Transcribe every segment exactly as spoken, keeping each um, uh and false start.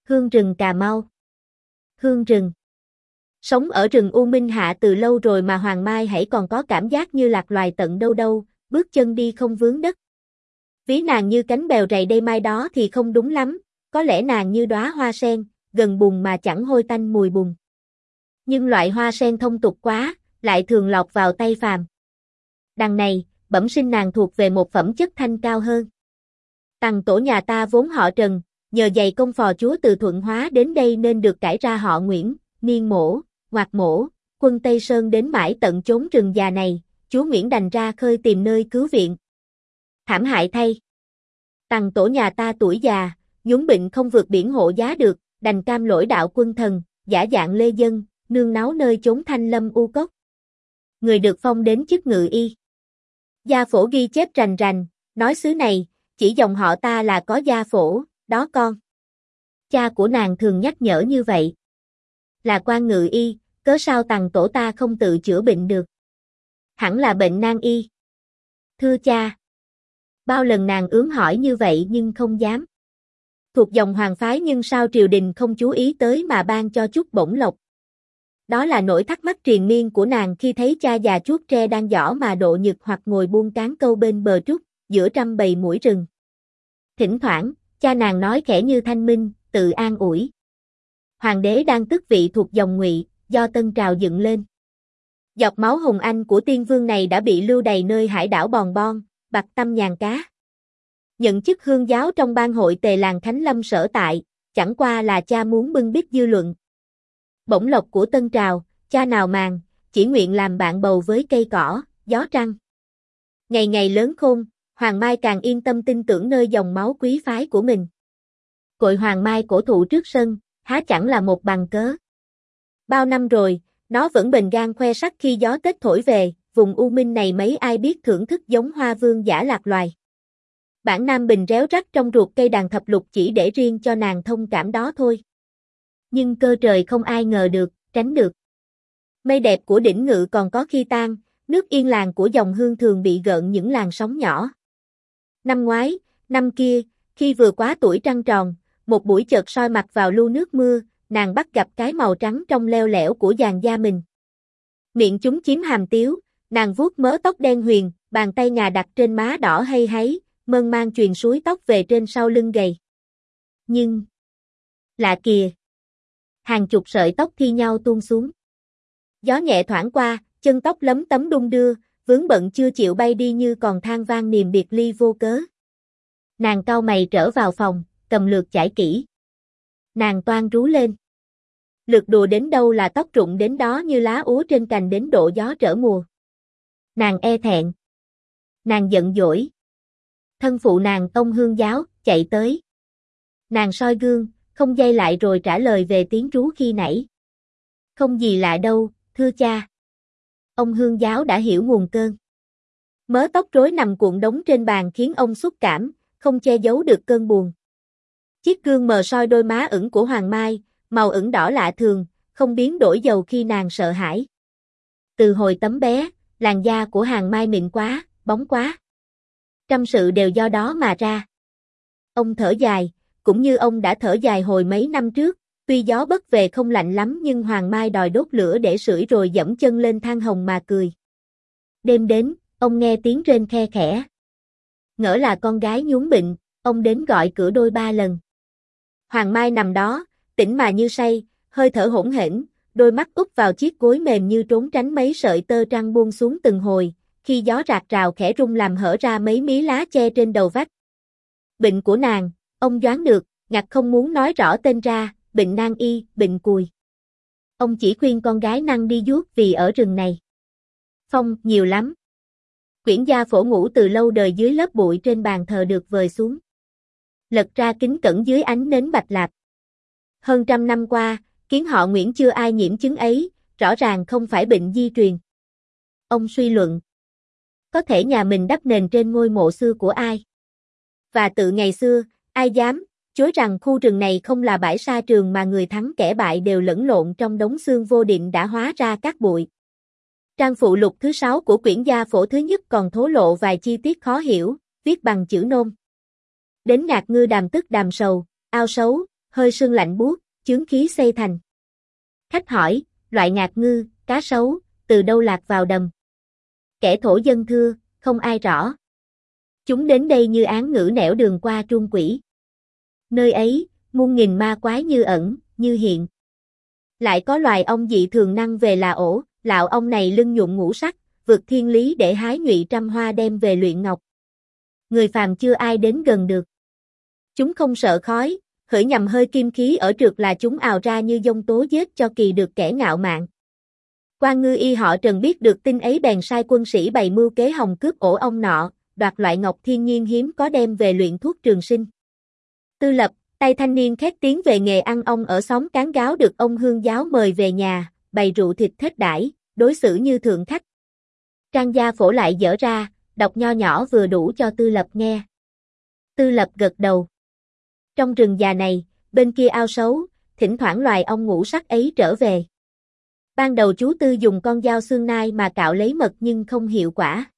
Hương rừng Cà Mau. Hương rừng. Sống ở rừng U Minh Hạ từ lâu rồi mà Hoàng Mai hãy còn có cảm giác như lạc loài tận đâu đâu, bước chân đi không vướng đất. Ví nàng như cánh bèo rầy đây mai đó thì không đúng lắm, có lẽ nàng như đóa hoa sen, gần bùn mà chẳng hôi tanh mùi bùn. Nhưng loại hoa sen thông tục quá, lại thường lọt vào tay phàm. Đằng này, bẩm sinh nàng thuộc về một phẩm chất thanh cao hơn. Tằng tổ nhà ta vốn họ Trần, nhờ dày công phò chúa từ Thuận Hóa đến đây nên được cải ra họ Nguyễn, Niên Mỗ, Ngoạc Mỗ, quân Tây Sơn đến mãi tận chốn rừng già này, chúa Nguyễn đành ra khơi tìm nơi cứu viện. Thảm hại thay. Tằng tổ nhà ta tuổi già, nhúng bệnh không vượt biển hộ giá được, đành cam lỗi đạo quân thần, giả dạng lê dân, nương náu nơi chốn thanh lâm u cốc. Người được phong đến chức ngự y. Gia phổ ghi chép rành rành, nói xứ này, chỉ dòng họ ta là có gia phổ, đó con. Cha của nàng thường nhắc nhở như vậy. Là quan ngự y, cớ sao tằng tổ ta không tự chữa bệnh được? Hẳn là bệnh nan y. Thưa cha. Bao lần nàng ướm hỏi như vậy nhưng không dám. Thuộc dòng hoàng phái nhưng sao triều đình không chú ý tới mà ban cho chút bổng lộc. Đó là nỗi thắc mắc triền miên của nàng khi thấy cha già chuốt tre đang giỏ mà độ nhật hoặc ngồi buông cán câu bên bờ trúc, giữa trăm bầy muỗi rừng. Thỉnh thoảng, cha nàng nói khẽ như thanh minh, tự an ủi. Hoàng đế đang tước vị thuộc dòng Ngụy, do Tân Trào dựng lên. Dọc máu hùng anh của tiên vương này đã bị lưu đầy nơi hải đảo Bòn Bon, Bạch Tâm Nhàn Cá. Nhận chức hương giáo trong ban hội tề làng Khánh Lâm sở tại, chẳng qua là cha muốn bưng bít dư luận. Bổng lộc của Tân Trào, cha nào màng, chỉ nguyện làm bạn bầu với cây cỏ, gió trăng. Ngày ngày lớn khôn, Hoàng Mai càng yên tâm tin tưởng nơi dòng máu quý phái của mình. Cội Hoàng Mai cổ thụ trước sân, há chẳng là một bằng cớ. Bao năm rồi, nó vẫn bền gan khoe sắc khi gió Tết thổi về, vùng U Minh này mấy ai biết thưởng thức giống hoa vương giả lạc loài. Bản Nam Bình réo rắt trong ruột cây đàn thập lục chỉ để riêng cho nàng thông cảm đó thôi. Nhưng cơ trời không ai ngờ được, tránh được. Mây đẹp của đỉnh Ngự còn có khi tan, nước yên làng của dòng hương thường bị gợn những làn sóng nhỏ. Năm ngoái, năm kia, khi vừa quá tuổi trăng tròn, một buổi chợt soi mặt vào lu nước mưa, nàng bắt gặp cái màu trắng trong leo lẻo của dàn da mình. Miệng chúng chiếm hàm tiếu, nàng vuốt mớ tóc đen huyền, bàn tay ngà đặt trên má đỏ hay háy, mơn man chuyền suối tóc về trên sau lưng gầy. Nhưng, lạ kìa! Hàng chục sợi tóc thi nhau tuôn xuống. Gió nhẹ thoảng qua, chân tóc lấm tấm đung đưa, vướng bận chưa chịu bay đi như còn than vang niềm biệt ly vô cớ. Nàng cau mày trở vào phòng, cầm lược chải kỹ. Nàng toan rú lên. Lược đùa đến đâu là tóc rụng đến đó như lá úa trên cành đến độ gió trở mùa. Nàng e thẹn. Nàng giận dỗi. Thân phụ nàng tông hương giáo, chạy tới. Nàng soi gương, không giây lại rồi trả lời về tiếng rú khi nãy. Không gì lạ đâu, thưa cha. Ông hương giáo đã hiểu nguồn cơn. Mớ tóc rối nằm cuộn đống trên bàn khiến ông xúc cảm, không che giấu được cơn buồn. Chiếc gương mờ soi đôi má ửng của Hoàng Mai, màu ửng đỏ lạ thường, không biến đổi dầu khi nàng sợ hãi. Từ hồi tấm bé, làn da của Hoàng Mai mịn quá, bóng quá. Trăm sự đều do đó mà ra. Ông thở dài, cũng như ông đã thở dài hồi mấy năm trước, tuy gió bất về không lạnh lắm nhưng Hoàng Mai đòi đốt lửa để sưởi rồi dẫm chân lên than hồng mà cười. Đêm đến, ông nghe tiếng rên khe khẽ. Ngỡ là con gái nhún bệnh, ông đến gọi cửa đôi ba lần. Hoàng Mai nằm đó, tỉnh mà như say, hơi thở hỗn hển, đôi mắt úp vào chiếc gối mềm như trốn tránh mấy sợi tơ trăng buông xuống từng hồi, khi gió rạc rào khẽ rung làm hở ra mấy mí lá che trên đầu vách. Bệnh của nàng, ông đoán được, ngặt không muốn nói rõ tên ra, bệnh nan y, bệnh cùi. Ông chỉ khuyên con gái năng đi guốc vì ở rừng này. Phong nhiều lắm. Quyển gia phổ ngủ từ lâu đời dưới lớp bụi trên bàn thờ được vời xuống. Lật ra kính cẩn dưới ánh nến bạch lạp. Hơn trăm năm qua, kiến họ Nguyễn chưa ai nhiễm chứng ấy, rõ ràng không phải bệnh di truyền. Ông suy luận. Có thể nhà mình đắp nền trên ngôi mộ xưa của ai? Và tự ngày xưa, ai dám chối rằng khu rừng này không là bãi sa trường mà người thắng kẻ bại đều lẫn lộn trong đống xương vô định đã hóa ra các bụi. Trang phụ lục thứ sáu của quyển gia phổ thứ nhất còn thố lộ vài chi tiết khó hiểu, viết bằng chữ nôm. Đến ngạc ngư đàm tức đàm sầu, ao sấu, hơi sương lạnh buốt, chướng khí xây thành. Khách hỏi, loại ngạc ngư, cá sấu, từ đâu lạc vào đầm? Kẻ thổ dân thưa, không ai rõ. Chúng đến đây như án ngữ nẻo đường qua trung quỷ. Nơi ấy, muôn nghìn ma quái như ẩn, như hiện. Lại có loài ong dị thường năng về là ổ, lạo ong này lưng nhuộm ngũ sắc, vượt thiên lý để hái nhụy trăm hoa đem về luyện ngọc. Người phàm chưa ai đến gần được. Chúng không sợ khói, khởi nhằm hơi kim khí ở trượt là chúng ào ra như giông tố giết cho kỳ được kẻ ngạo mạn. Quan ngư y họ Trần biết được tin ấy bèn sai quân sĩ bày mưu kế hòng cướp ổ ong nọ, đoạt loại ngọc thiên nhiên hiếm có đem về luyện thuốc trường sinh. Tư Lập, tay thanh niên khét tiếng về nghề ăn ong ở xóm Cán Gáo được ông Hương Giáo mời về nhà, bày rượu thịt thết đãi, đối xử như thượng khách. Trang gia phổ lại dở ra, đọc nho nhỏ vừa đủ cho Tư Lập nghe. Tư Lập gật đầu. Trong rừng già này, bên kia ao sấu, thỉnh thoảng loài ong ngũ sắc ấy trở về. Ban đầu chú Tư dùng con dao xương nai mà cạo lấy mật nhưng không hiệu quả.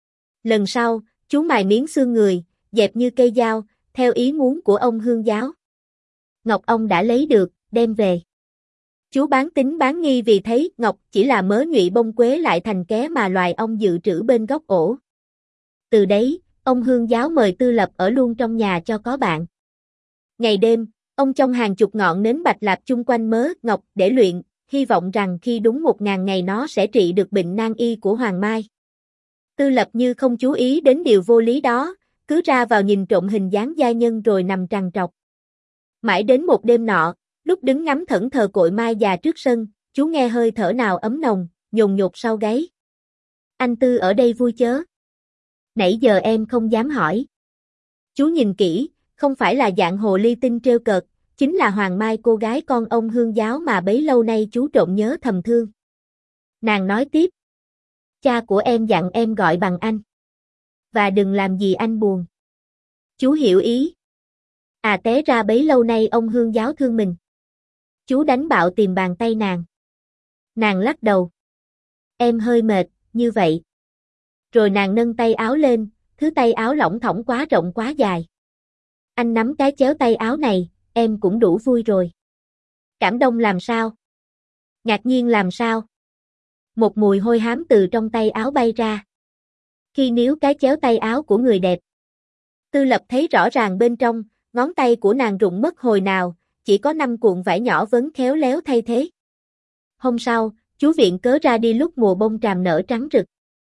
Lần sau, chú mài miếng xương người, dẹp như cây dao, theo ý muốn của ông Hương Giáo. Ngọc ông đã lấy được, đem về. Chú bán tính bán nghi vì thấy ngọc chỉ là mớ nhụy bông quế lại thành ké mà loài ong dự trữ bên góc ổ. Từ đấy, ông Hương Giáo mời Tư Lập ở luôn trong nhà cho có bạn. Ngày đêm, ông trong hàng chục ngọn nến bạch lạp chung quanh mớ ngọc để luyện, hy vọng rằng khi đúng một ngàn ngày nó sẽ trị được bệnh nan y của Hoàng Mai. Tư Lập như không chú ý đến điều vô lý đó, cứ ra vào nhìn trộm hình dáng giai nhân rồi nằm trằn trọc. Mãi đến một đêm nọ, lúc đứng ngắm thẫn thờ cội mai già trước sân, chú nghe hơi thở nào ấm nồng, nhồn nhột sau gáy. Anh Tư ở đây vui chớ. Nãy giờ em không dám hỏi. Chú nhìn kỹ, không phải là dạng hồ ly tinh trêu cợt, chính là Hoàng Mai cô gái con ông Hương Giáo mà bấy lâu nay chú trộm nhớ thầm thương. Nàng nói tiếp. Cha của em dặn em gọi bằng anh. Và đừng làm gì anh buồn. Chú hiểu ý. À té ra bấy lâu nay ông Hương Giáo thương mình. Chú đánh bạo tìm bàn tay nàng. Nàng lắc đầu. Em hơi mệt, như vậy. Rồi nàng nâng tay áo lên, thứ tay áo lỏng thỏng quá rộng quá dài. Anh nắm cái chéo tay áo này, em cũng đủ vui rồi. Cảm động làm sao? Ngạc nhiên làm sao? Một mùi hôi hám từ trong tay áo bay ra. Khi níu cái chéo tay áo của người đẹp. Tư Lập thấy rõ ràng bên trong, ngón tay của nàng rụng mất hồi nào, chỉ có năm cuộn vải nhỏ vấn khéo léo thay thế. Hôm sau, chú viện cớ ra đi lúc mùa bông tràm nở trắng rực.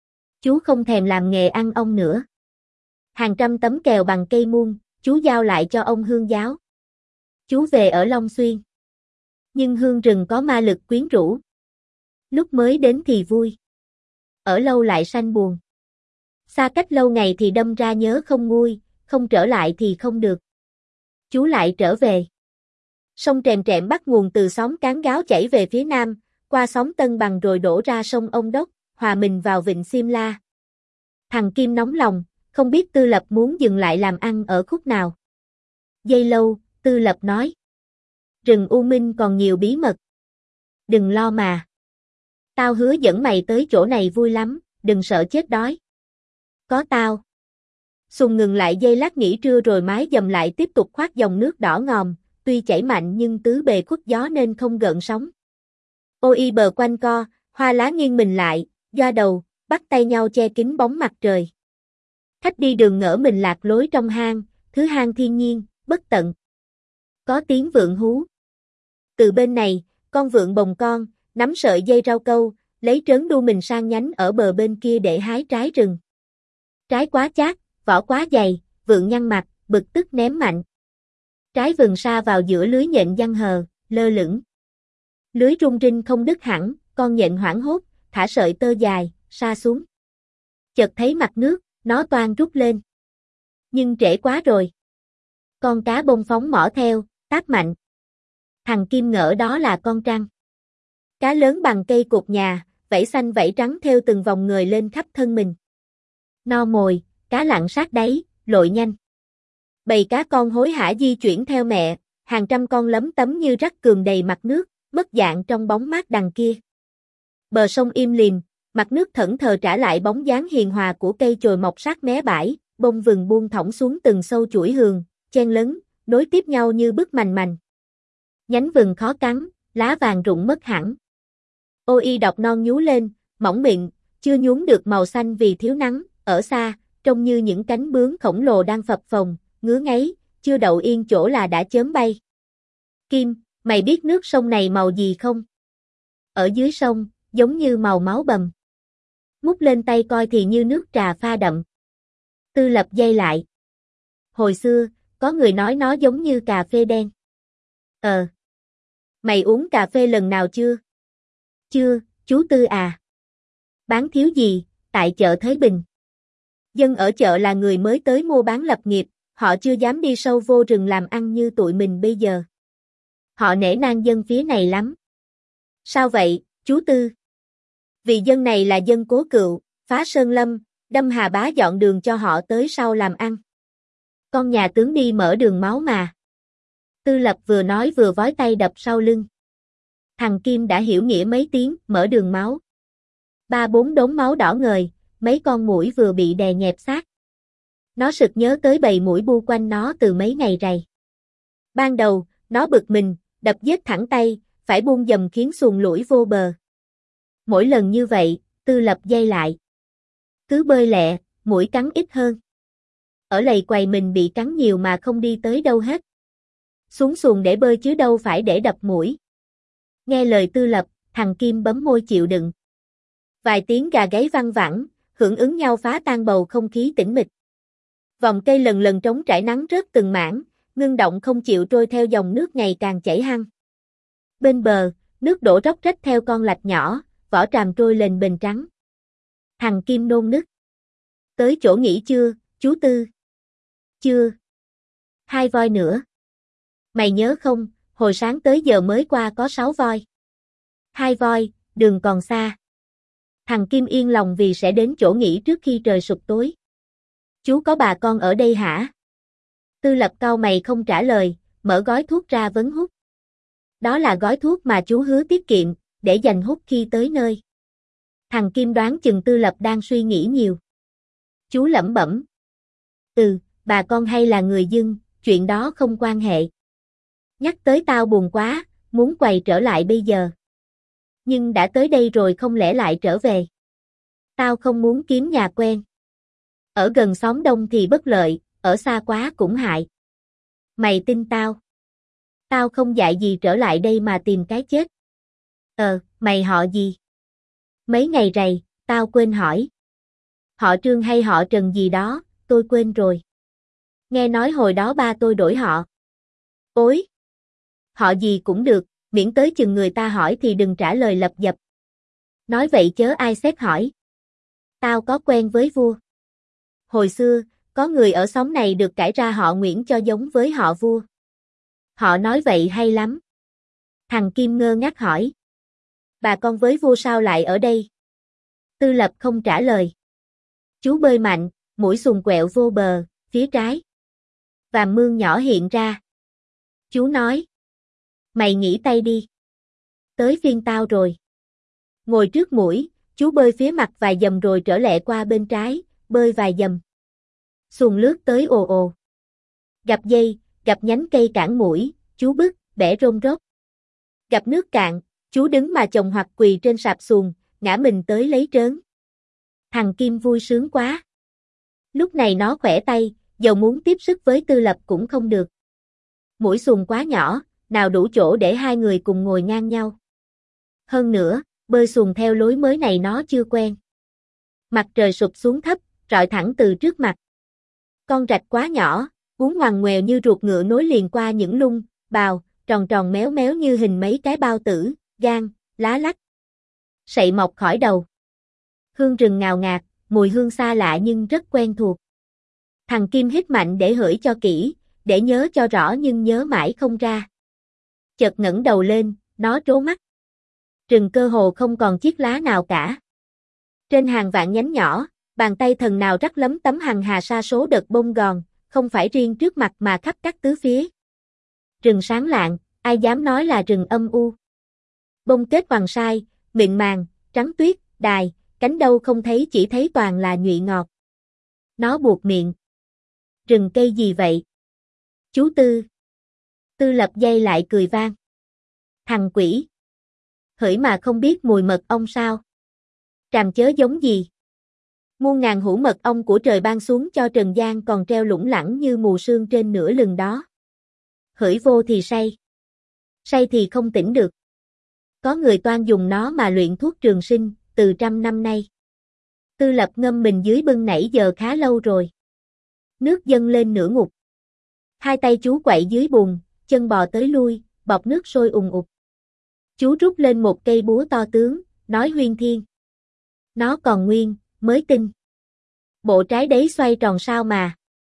Chú không thèm làm nghề ăn ong nữa. Hàng trăm tấm kèo bằng cây muôn, chú giao lại cho ông Hương Giáo. Chú về ở Long Xuyên. Nhưng hương rừng có ma lực quyến rũ. Lúc mới đến thì vui. Ở lâu lại sanh buồn. Xa cách lâu ngày thì đâm ra nhớ không nguôi, không trở lại thì không được. Chú lại trở về. Sông Trèm Trẹm bắt nguồn từ xóm Cán Gáo chảy về phía nam, qua xóm Tân Bằng rồi đổ ra sông Ông Đốc, hòa mình vào vịnh Xiêm La. Thằng Kim nóng lòng, không biết Tư Lập muốn dừng lại làm ăn ở khúc nào. Giây lâu, Tư Lập nói. Rừng U Minh còn nhiều bí mật. Đừng lo mà. Tao hứa dẫn mày tới chỗ này vui lắm, đừng sợ chết đói. Có tao. Sùng ngừng lại giây lát nghỉ trưa rồi mái dầm lại tiếp tục khoát dòng nước đỏ ngòm, tuy chảy mạnh nhưng tứ bề khuất gió nên không gợn sóng. Ô y bờ quanh co, hoa lá nghiêng mình lại, doa đầu, bắt tay nhau che kín bóng mặt trời. Khách đi đường ngỡ mình lạc lối trong hang, thứ hang thiên nhiên, bất tận. Có tiếng vượn hú. Từ bên này, con vượn bồng con, nắm sợi dây rau câu, lấy trớn đu mình sang nhánh ở bờ bên kia để hái trái rừng. Trái quá chát, vỏ quá dày, vượn nhăn mặt, bực tức ném mạnh. Trái vừng sa vào giữa lưới nhện giăng hờ, lơ lửng. Lưới rung rinh không đứt hẳn, con nhện hoảng hốt, thả sợi tơ dài, sa xuống. Chợt thấy mặt nước, nó toan rút lên. Nhưng trễ quá rồi. Con cá bông phóng mỏ theo, táp mạnh. Thằng Kim ngỡ đó là con trăng. Cá lớn bằng cây cột nhà, vảy xanh vảy trắng theo từng vòng ngời lên khắp thân mình. No mồi, cá lặn sát đáy, lội nhanh. Bầy cá con hối hả di chuyển theo mẹ, hàng trăm con lấm tấm như rắc cườm đầy mặt nước, mất dạng trong bóng mát đằng kia. Bờ sông im lìm, mặt nước thẫn thờ trả lại bóng dáng hiền hòa của cây chồi mọc sát mé bãi, bông vừng buông thõng xuống từng sâu chuỗi hường, chen lấn, nối tiếp nhau như bức mành mành. Nhánh vừng khó cắn, lá vàng rụng mất hẳn. Ô y đọt non nhú lên, mỏng mịn, chưa nhuốm được màu xanh vì thiếu nắng, ở xa, trông như những cánh bướm khổng lồ đang phập phồng, ngứa ngáy, chưa đậu yên chỗ là đã chớm bay. Kim, mày biết nước sông này màu gì không? Ở dưới sông, giống như màu máu bầm. Múc lên tay coi thì như nước trà pha đậm. Tư Lập dây lại. Hồi xưa, có người nói nó giống như cà phê đen. Ờ. Mày uống cà phê lần nào chưa? Chưa, chú Tư à. Bán thiếu gì, tại chợ Thới Bình. Dân ở chợ là người mới tới mua bán lập nghiệp, họ chưa dám đi sâu vô rừng làm ăn như tụi mình bây giờ. Họ nể nang dân phía này lắm. Sao vậy, chú Tư? Vì dân này là dân cố cựu, phá sơn lâm, đâm hà bá dọn đường cho họ tới sau làm ăn. Con nhà tướng đi mở đường máu mà. Tư Lập vừa nói vừa vói tay đập sau lưng. Thằng Kim đã hiểu nghĩa mấy tiếng mở đường máu. Ba bốn đốm máu đỏ ngời, mấy con muỗi vừa bị đè nhẹp xác. Nó sực nhớ tới bầy muỗi bu quanh nó từ mấy ngày rày. Ban đầu, nó bực mình, đập giết thẳng tay, phải buông dầm khiến xuồng lủi vô bờ. Mỗi lần như vậy, Tư Lập dây lại. Cứ bơi lẹ, muỗi cắn ít hơn. Ở lầy quầy mình bị cắn nhiều mà không đi tới đâu hết. Xuống xuồng để bơi chứ đâu phải để đập muỗi. Nghe lời Tư Lập, thằng Kim bấm môi chịu đựng. Vài tiếng gà gáy văng vẳng, hưởng ứng nhau phá tan bầu không khí tĩnh mịch. Vòng cây lần lần trống trải nắng rớt từng mảng, ngưng động không chịu trôi theo dòng nước ngày càng chảy hăng. Bên bờ, nước đổ róc rách theo con lạch nhỏ, vỏ tràm trôi lên bền trắng. Thằng Kim nôn nức. Tới chỗ nghỉ chưa, chú Tư? Chưa. Hai voi nữa. Mày nhớ không, hồi sáng tới giờ mới qua có sáu voi. Hai voi, đường còn xa. Thằng Kim yên lòng vì sẽ đến chỗ nghỉ trước khi trời sụp tối. Chú có bà con ở đây hả? Tư Lập cau mày không trả lời, mở gói thuốc ra vấn hút. Đó là gói thuốc mà chú hứa tiết kiệm, để dành hút khi tới nơi. Thằng Kim đoán chừng Tư Lập đang suy nghĩ nhiều. Chú lẩm bẩm. Ừ, bà con hay là người dưng, chuyện đó không quan hệ. Nhắc tới tao buồn quá, muốn quay trở lại bây giờ. Nhưng đã tới đây rồi không lẽ lại trở về. Tao không muốn kiếm nhà quen. Ở gần xóm đông thì bất lợi, ở xa quá cũng hại. Mày tin tao. Tao không dạy gì trở lại đây mà tìm cái chết. Ờ, mày họ gì? Mấy ngày rày, tao quên hỏi. Họ Trương hay họ Trần gì đó, tôi quên rồi. Nghe nói hồi đó ba tôi đổi họ. Ôi! Họ gì cũng được, miễn tới chừng người ta hỏi thì đừng trả lời lập dập. Nói vậy chớ ai xét hỏi. Tao có quen với vua. Hồi xưa, có người ở xóm này được cải ra họ Nguyễn cho giống với họ vua. Họ nói vậy hay lắm. Thằng Kim ngơ ngác hỏi. Bà con với vua sao lại ở đây? Tư Lập không trả lời. Chú bơi mạnh, mũi xuồng quẹo vô bờ, phía trái. Vàm mương nhỏ hiện ra. Chú nói. Mày nghỉ tay đi. Tới phiên tao rồi. Ngồi trước mũi, chú bơi phía mặt vài dầm rồi trở lẹ qua bên trái, bơi vài dầm. Xuồng lướt tới ồ ồ. Gặp dây, gặp nhánh cây cản mũi, chú bứt, bẻ rôm rốt. Gặp nước cạn, chú đứng mà chồng hoặc quỳ trên sạp xuồng, ngã mình tới lấy trớn. Thằng Kim vui sướng quá. Lúc này nó khỏe tay, dầu muốn tiếp sức với Tư Lập cũng không được. Mũi xuồng quá nhỏ, nào đủ chỗ để hai người cùng ngồi ngang nhau. Hơn nữa, bơi xuồng theo lối mới này nó chưa quen. Mặt trời sụp xuống thấp, rọi thẳng từ trước mặt. Con rạch quá nhỏ, uốn ngoằn ngoèo như ruột ngựa nối liền qua những lung, bào, tròn tròn méo méo như hình mấy cái bao tử, gan, lá lách. Sậy mọc khỏi đầu. Hương rừng ngào ngạt, mùi hương xa lạ nhưng rất quen thuộc. Thằng Kim hít mạnh để hửi cho kỹ, để nhớ cho rõ nhưng nhớ mãi không ra. Chợt ngẩng đầu lên, nó trố mắt. Rừng cơ hồ không còn chiếc lá nào cả. Trên hàng vạn nhánh nhỏ, bàn tay thần nào rắc lấm tấm hằng hà sa số đợt bông gòn, không phải riêng trước mặt mà khắp các tứ phía. Rừng sáng lạng, ai dám nói là rừng âm u. Bông kết hoàng sai, mịn màng, trắng tuyết, đài, cánh đâu không thấy chỉ thấy toàn là nhụy ngọt. Nó buột miệng. Rừng cây gì vậy? Chú Tư. Tư Lập dây lại cười vang. Thằng quỷ. Hửi mà không biết mùi mật ong sao? Tràm chớ giống gì? Muôn ngàn hũ mật ong của trời ban xuống cho trần gian còn treo lủng lẳng như mù sương trên nửa lưng đó. Hửi vô thì say. Say thì không tỉnh được. Có người toan dùng nó mà luyện thuốc trường sinh, từ trăm năm nay. Tư Lập ngâm mình dưới bưng nãy giờ khá lâu rồi. Nước dâng lên nửa ngục. Hai tay chú quậy dưới bùn, chân bò tới lui, bọt nước sôi ùn ụt. Chú rút lên một cây búa to tướng, nói huyên thiên. Nó còn nguyên, mới tin. Bộ trái đấy xoay tròn sao mà.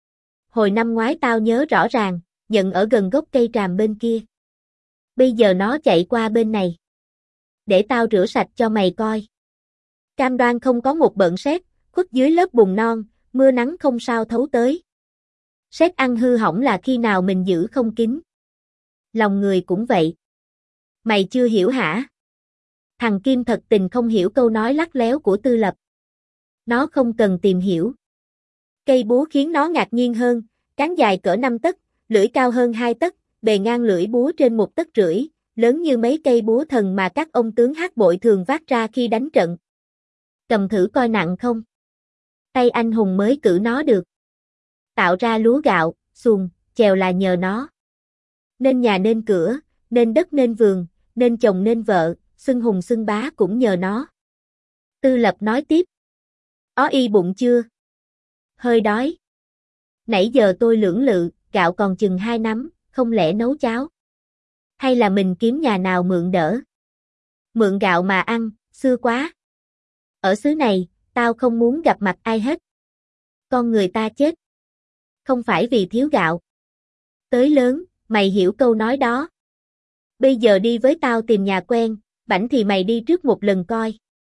Hồi năm ngoái tao nhớ rõ ràng, nhận ở gần gốc cây tràm bên kia. Bây giờ nó chạy qua bên này. Để tao rửa sạch cho mày coi. Cam đoan không có một bợn sét, khuất dưới lớp bùn non, mưa nắng không sao thấu tới. Sét ăn hư hỏng là khi nào mình giữ không kín. Lòng người cũng vậy. Mày chưa hiểu hả? Thằng Kim thật tình không hiểu câu nói lắt léo của Tư Lập. Nó không cần tìm hiểu. Cây búa khiến nó ngạc nhiên hơn, cán dài cỡ năm tấc, lưỡi cao hơn hai tấc, bề ngang lưỡi búa trên một tấc rưỡi, lớn như mấy cây búa thần mà các ông tướng hát bội thường vác ra khi đánh trận. Cầm thử coi nặng không? Tay anh hùng mới cử nó được. Tạo ra lúa gạo, xuồng, chèo là nhờ nó. Nên nhà nên cửa, nên đất nên vườn, nên chồng nên vợ, xưng hùng xưng bá cũng nhờ nó. Tư Lập nói tiếp. Ó y bụng chưa? Hơi đói. Nãy giờ tôi lưỡng lự, gạo còn chừng hai nắm, không lẽ nấu cháo? Hay là mình kiếm nhà nào mượn đỡ? Mượn gạo mà ăn, xưa quá. Ở xứ này, tao không muốn gặp mặt ai hết. Con người ta chết. Không phải vì thiếu gạo. Tới lớn, mày hiểu câu nói đó. Bây giờ đi với tao tìm nhà quen, bảnh thì mày đi trước một lần coi.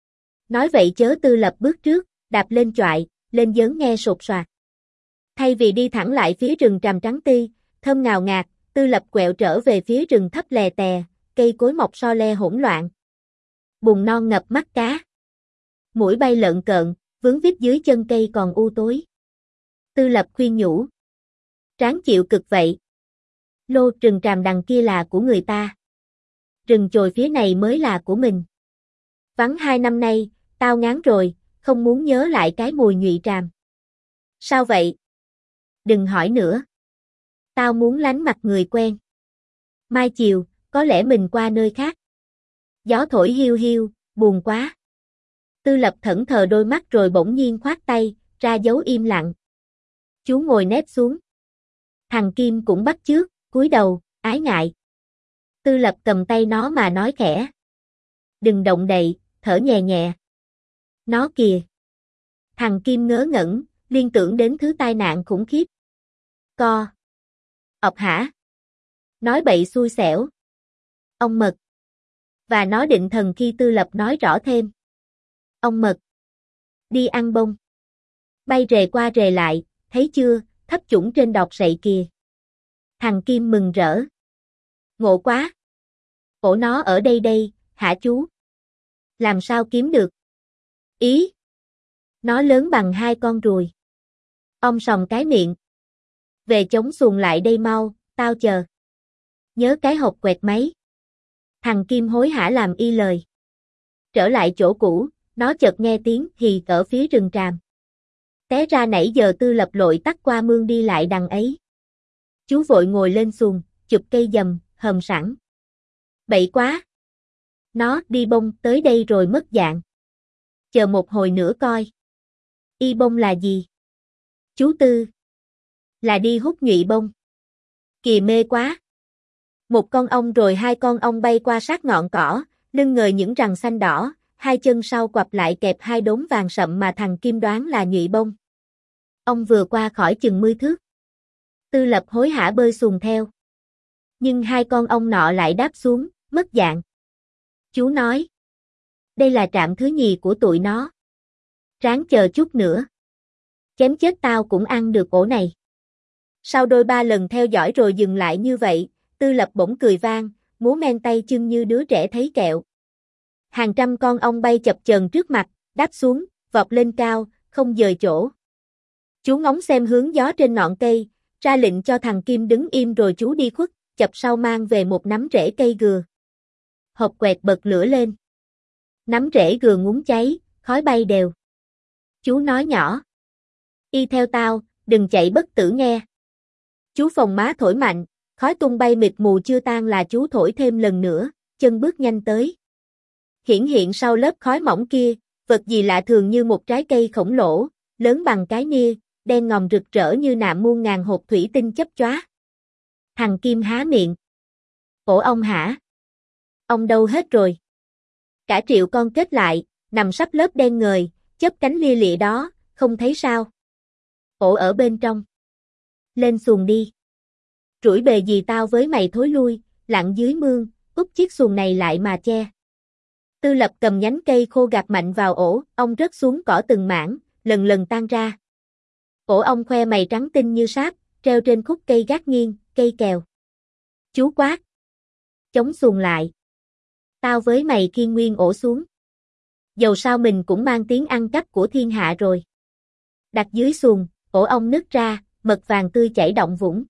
Nói vậy chớ Tư Lập bước trước, đạp lên choại, lên giớn nghe sột soạt. Thay vì đi thẳng lại phía rừng tràm trắng ti, thơm ngào ngạt, Tư Lập quẹo trở về phía rừng thấp lè tè, cây cối mọc so le hỗn loạn. Bùn non ngập mắt cá. Muỗi bay lợn cợn, vướng vít dưới chân cây còn u tối. Tư Lập khuyên nhủ. Ráng chịu cực vậy. Lô rừng tràm đằng kia là của người ta. Rừng chồi phía này mới là của mình. Vắng hai năm nay, tao ngán rồi, không muốn nhớ lại cái mùi nhụy tràm. Sao vậy? Đừng hỏi nữa. Tao muốn lánh mặt người quen. Mai chiều, có lẽ mình qua nơi khác. Gió thổi hiu hiu, buồn quá. Tư Lập thẫn thờ đôi mắt rồi bỗng nhiên khoát tay, ra dấu im lặng. Chú ngồi nép xuống. Thằng Kim cũng bắt chước, cúi đầu, ái ngại. Tư Lập cầm tay nó mà nói khẽ. Đừng động đậy, thở nhẹ nhẹ. Nó kìa. Thằng Kim ngớ ngẩn, liên tưởng đến thứ tai nạn khủng khiếp. Co. Ọc hả? Nói bậy xui xẻo. Ông mật. Và nó định thần khi Tư Lập nói rõ thêm. Ông mật. Đi ăn bông. Bay rề qua rề lại, thấy chưa, thấp chủng trên đọt sậy kìa. Thằng Kim mừng rỡ. Ngộ quá. Ổ nó ở đây đây, hả chú? Làm sao kiếm được? Ý. Nó lớn bằng hai con ruồi. Ông sòng cái miệng. Về chống xuồng lại đây mau, tao chờ. Nhớ cái hộp quẹt máy. Thằng Kim hối hả làm y lời. Trở lại chỗ cũ, nó chợt nghe tiếng hì ở phía rừng tràm. Té ra nãy giờ Tư Lập lội tắt qua mương đi lại đằng ấy. Chú vội ngồi lên xuồng, chụp cây dầm, hầm sẵn. Bậy quá. Nó đi bông tới đây rồi mất dạng. Chờ một hồi nữa coi. Y bông là gì? Chú Tư. Là đi hút nhụy bông. Kìa mê quá. Một con ong rồi hai con ong bay qua sát ngọn cỏ, lưng ngời những răng xanh đỏ, hai chân sau quặp lại kẹp hai đốm vàng sậm mà thằng Kim đoán là nhụy bông. Ong vừa qua khỏi chừng mươi thước. Tư Lập hối hả bơi xuồng theo. Nhưng hai con ong nọ lại đáp xuống, mất dạng. Chú nói. Đây là trạm thứ nhì của tụi nó. Ráng chờ chút nữa. Chém chết tao cũng ăn được ổ này. Sau đôi ba lần theo dõi rồi dừng lại như vậy, Tư Lập bỗng cười vang, múa men tay chân như đứa trẻ thấy kẹo. Hàng trăm con ong bay chập chờn trước mặt, đáp xuống, vọt lên cao, không dời chỗ. Chú ngóng xem hướng gió trên ngọn cây, ra lệnh cho thằng Kim đứng im rồi chú đi khuất, chập sau mang về một nắm rễ cây gừa. hộp quẹt bật lửa lên. Nắm rễ gừa ngúng cháy, khói bay đều. Chú nói nhỏ. Y theo tao, đừng chạy bất tử nghe. Chú phồng má thổi mạnh, khói tung bay mịt mù chưa tan là chú thổi thêm lần nữa, chân bước nhanh tới. Hiển hiện sau lớp khói mỏng kia, vật gì lạ thường như một trái cây khổng lồ, lớn bằng cái nia, đen ngòm rực rỡ như nạm muôn ngàn hột thủy tinh chấp chóa. Thằng Kim há miệng. Ủa ông hả? Ông đâu hết rồi? Cả triệu con kết lại, nằm sắp lớp đen ngời, chớp cánh lia lịa đó, không thấy sao? Ổ ở bên trong. Lên xuồng đi. Rủi bề gì tao với mày thối lui, lặn dưới mương, úp chiếc xuồng này lại mà che. Tư Lập cầm nhánh cây khô gạt mạnh vào ổ, ong rớt xuống cỏ từng mảng, lần lần tan ra. Ổ ong khoe mày trắng tinh như sáp, treo trên khúc cây gác nghiêng, cây kèo. Chú quát. Chống xuồng lại. Tao với mày kiên nguyên ổ xuống. Dầu sao mình cũng mang tiếng ăn cắp của thiên hạ rồi. Đặt dưới xuồng, ổ ong nứt ra, mật vàng tươi chảy động vũng.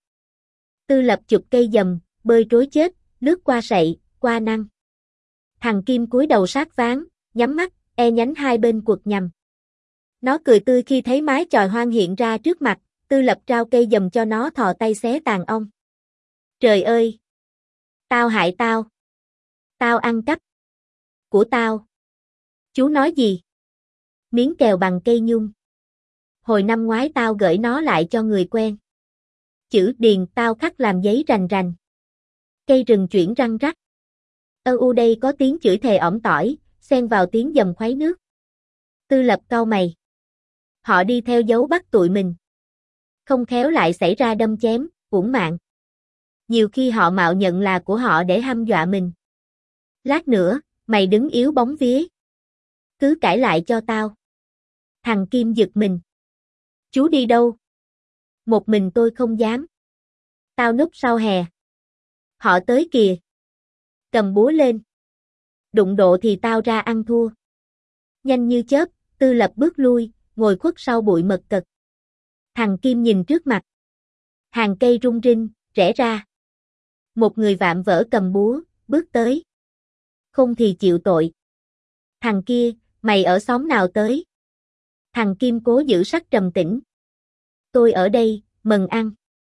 Tư Lập chụp cây dầm, bơi trối chết, lướt qua sậy, qua năng. Thằng Kim cúi đầu sát ván, nhắm mắt, e nhánh hai bên quật nhằm. Nó cười tươi khi thấy mái chòi hoang hiện ra trước mặt, Tư Lập trao cây dầm cho nó thò tay xé tàn ong. Trời ơi! Tao hại tao! Tao ăn cắp! Của tao! Chú nói gì? Miếng kèo bằng cây nhung. Hồi năm ngoái tao gửi nó lại cho người quen. Chữ điền tao khắc làm giấy rành rành. Cây rừng chuyển răng rắc. Ơ u đây có tiếng chửi thề ỏm tỏi, xen vào tiếng dầm khuấy nước. Tư Lập cau mày. Họ đi theo dấu bắt tụi mình. Không khéo lại xảy ra đâm chém, uổng mạng. Nhiều khi họ mạo nhận là của họ để hăm dọa mình. Lát nữa, mày đứng yếu bóng vía. Cứ cãi lại cho tao. Thằng Kim giật mình. Chú đi đâu? Một mình tôi không dám. Tao núp sau hè. Họ tới kìa. Cầm búa lên. Đụng độ thì tao ra ăn thua. Nhanh như chớp, Tư Lập bước lui, ngồi khuất sau bụi mật cật. Thằng Kim nhìn trước mặt. Hàng cây rung rinh, rẽ ra. Một người vạm vỡ cầm búa, bước tới. Không thì chịu tội. Thằng kia, mày ở xóm nào tới? Thằng Kim cố giữ sắc trầm tĩnh. Tôi ở đây, mần ăn.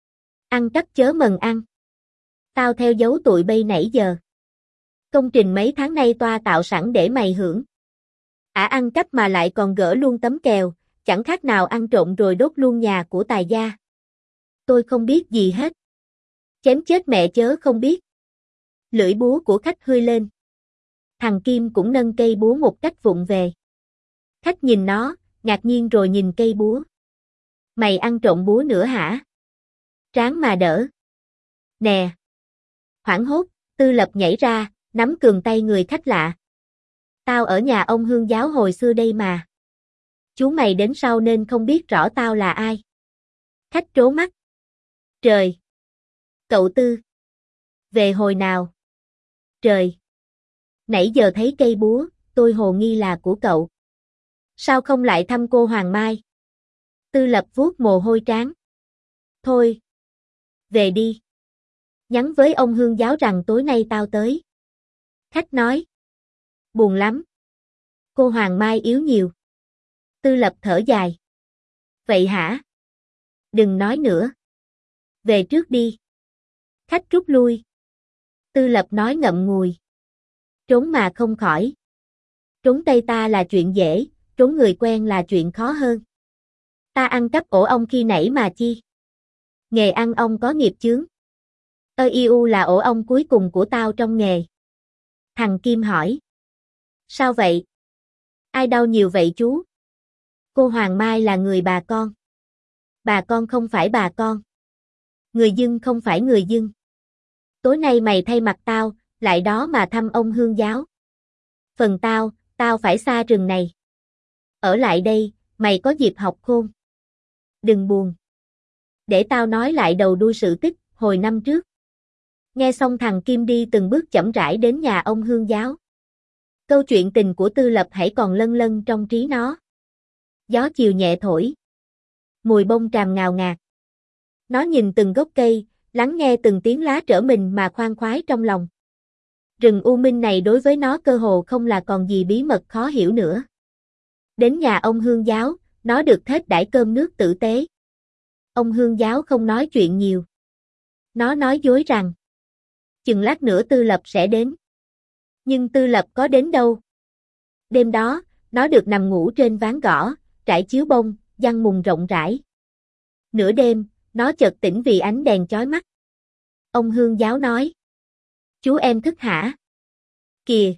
Ăn cắp chớ mần ăn. Tao theo dấu tụi bay nãy giờ. Công trình mấy tháng nay toa tạo sẵn để mày hưởng. Ả ăn cắp mà lại còn gỡ luôn tấm kèo, chẳng khác nào ăn trộm rồi đốt luôn nhà của tài gia. Tôi không biết gì hết. Chém chết mẹ chớ không biết. Lưỡi búa của khách hươi lên. Thằng Kim cũng nâng cây búa một cách vụng về. Khách nhìn nó, ngạc nhiên rồi nhìn cây búa. Mày ăn trộm búa nữa hả? Ráng mà đỡ. Nè. Hoảng hốt, Tư Lập nhảy ra, nắm cườn tay người khách lạ. Tao ở nhà ông Hương giáo hồi xưa đây mà. Chú mày đến sau nên không biết rõ tao là ai. Khách trố mắt. Trời! Cậu Tư! Về hồi nào? Trời! Nãy giờ thấy cây búa, tôi hồ nghi là của cậu. Sao không lại thăm cô Hoàng Mai? Tư Lập vuốt mồ hôi trán. Thôi! Về đi! Nhắn với ông Hương giáo rằng tối nay tao tới. Khách nói. Buồn lắm. Cô Hoàng Mai yếu nhiều. Tư Lập thở dài. Vậy hả? Đừng nói nữa. Về trước đi. Khách rút lui. Tư Lập nói ngậm ngùi. Trốn mà không khỏi. Trốn Tây ta là chuyện dễ, trốn người quen là chuyện khó hơn. Ta ăn cắp ổ ong khi nãy mà chi. Nghề ăn ong có nghiệp chướng. Ơ iu là ổ ong cuối cùng của tao trong nghề. Thằng Kim hỏi. Sao vậy? Ai đau nhiều vậy chú? Cô Hoàng Mai là người bà con. Bà con không phải bà con. Người dưng không phải người dưng. Tối nay mày thay mặt tao, lại đó mà thăm ông Hương giáo. Phần tao, tao phải xa rừng này. Ở lại đây, mày có dịp học khôn. Đừng buồn. Để tao nói lại đầu đuôi sự tích, hồi năm trước. Nghe xong thằng Kim đi từng bước chậm rãi đến nhà ông Hương giáo. Câu chuyện tình của Tư Lập hãy còn lân lân trong trí nó. Gió chiều nhẹ thổi. Mùi bông tràm ngào ngạt. Nó nhìn từng gốc cây, lắng nghe từng tiếng lá trở mình mà khoan khoái trong lòng. Rừng U Minh này đối với nó cơ hồ không là còn gì bí mật khó hiểu nữa. Đến nhà ông Hương Giáo, nó được thết đãi cơm nước tử tế. Ông Hương Giáo không nói chuyện nhiều. Nó nói dối rằng chừng lát nữa Tư Lập sẽ đến. Nhưng Tư Lập có đến đâu. Đêm đó, nó được nằm ngủ trên ván gõ, trải chiếu bông, giăng mùng rộng rãi. Nửa đêm, nó chợt tỉnh vì ánh đèn chói mắt. Ông Hương Giáo nói: "Chú em thức hả? Kìa!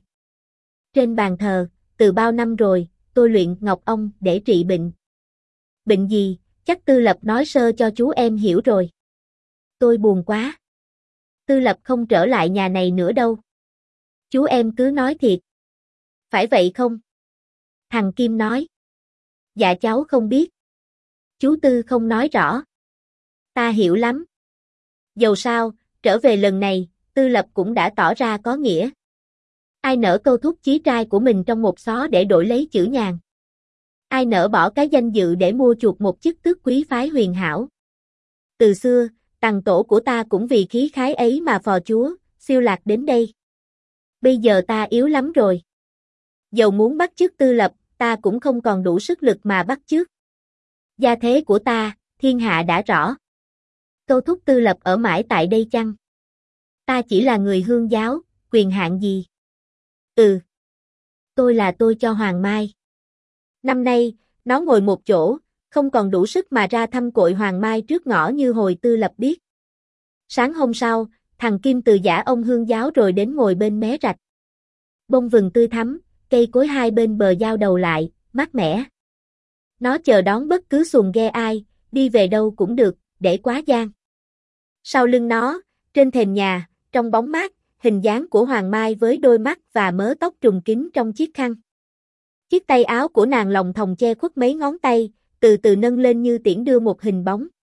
Trên bàn thờ, từ bao năm rồi, tôi luyện ngọc ong để trị bệnh." "Bệnh gì?" "Chắc Tư Lập nói sơ cho chú em hiểu rồi." "Tôi buồn quá. Tư Lập không trở lại nhà này nữa đâu." "Chú em cứ nói thiệt." "Phải vậy không?" Thằng Kim nói. "Dạ cháu không biết. Chú Tư không nói rõ." "Ta hiểu lắm." Dầu sao, trở về lần này, Tư Lập cũng đã tỏ ra có nghĩa. Ai nỡ câu thúc chí trai của mình trong một xó để đổi lấy chữ nhàn? Ai nỡ bỏ cái danh dự để mua chuộc một chức tước quý phái huyền hảo? Từ xưa, tằng tổ của ta cũng vì khí khái ấy mà phò chúa, siêu lạc đến đây. Bây giờ ta yếu lắm rồi. Dầu muốn bắt chước Tư Lập, ta cũng không còn đủ sức lực mà bắt chước. Gia thế của ta, thiên hạ đã rõ. Câu thúc Tư Lập ở mãi tại đây chăng? Ta chỉ là người Hương Giáo, quyền hạn gì? Ừ. Tôi là tôi cho Hoàng Mai. Năm nay, nó ngồi một chỗ, không còn đủ sức mà ra thăm cội Hoàng Mai trước ngõ như hồi Tư Lập biết. Sáng hôm sau, thằng Kim từ giã ông Hương Giáo rồi đến ngồi bên mé rạch. Bông vừng tươi thắm, cây cối hai bên bờ giao đầu lại, mát mẻ. Nó chờ đón bất cứ xuồng ghe ai, đi về đâu cũng được, để quá gian. Sau lưng nó, trên thềm nhà, trong bóng mát, hình dáng của Hoàng Mai với đôi mắt và mớ tóc trùng kín trong chiếc khăn. Chiếc tay áo của nàng lòng thòng che khuất mấy ngón tay, từ từ nâng lên như tiễn đưa một hình bóng.